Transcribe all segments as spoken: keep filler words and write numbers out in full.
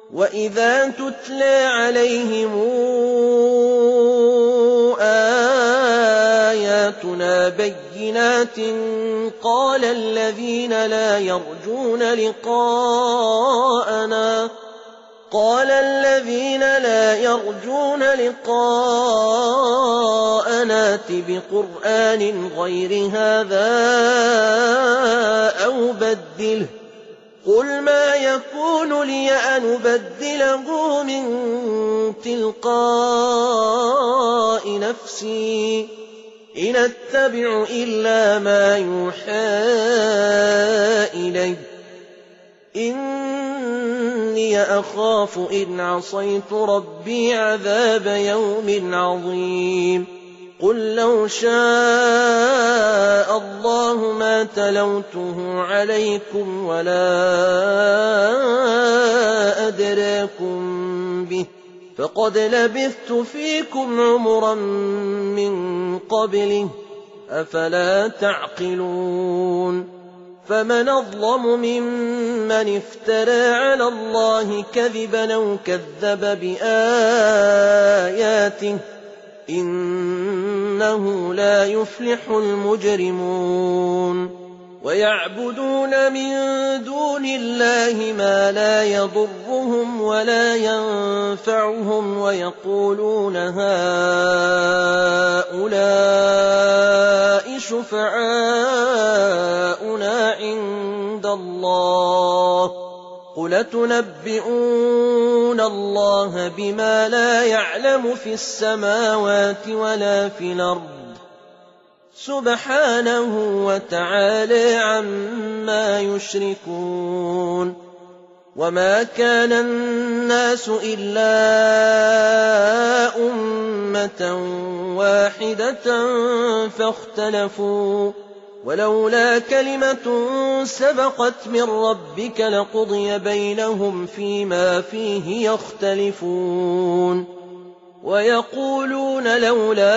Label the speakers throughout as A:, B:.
A: وَإِذَا تُتْلَىٰ عَلَيْهِمْ آيَاتُنَا بَيِّنَاتٍ قَالَ الَّذِينَ لَا يَرْجُونَ لِقَاءَنَا قال الذين لا يرجون لقاءنا ائت بقرآن غير هذا أو بدله قل ما يكون لي أن أبدله من تلقاء نفسي إن أتبع إلا ما يوحى إلي إني أخاف إن عصيت ربي عذاب يوم عظيم قل لو شاء الله ما تلوته عليكم ولا أدراكم به فقد لبثت فيكم عمرا من قبله أفلا تعقلون فمن أظلم ممن افترى على الله كذبا أو كذب بآياته إنه لا يفلح المجرمون ويعبدون من دون الله ما لا يضرهم ولا ينفعهم ويقولون هؤلاء شفعاؤنا عند الله قل تنبئون الله بما لا يعلم في السماوات ولا في الأرض سبحانه وتعالى عما يشركون وما كان الناس إلا أمة واحدة فاختلفوا ولولا كلمة سبقت من ربك لقضي بينهم فيما فيه يختلفون ويقولون لولا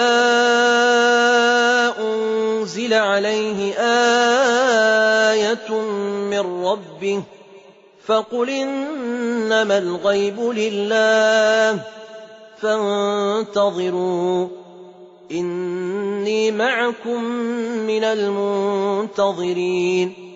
A: أنزل عليه آية من ربه فقل إنما الغيب لله فانتظروا إني معكم من المنتظرين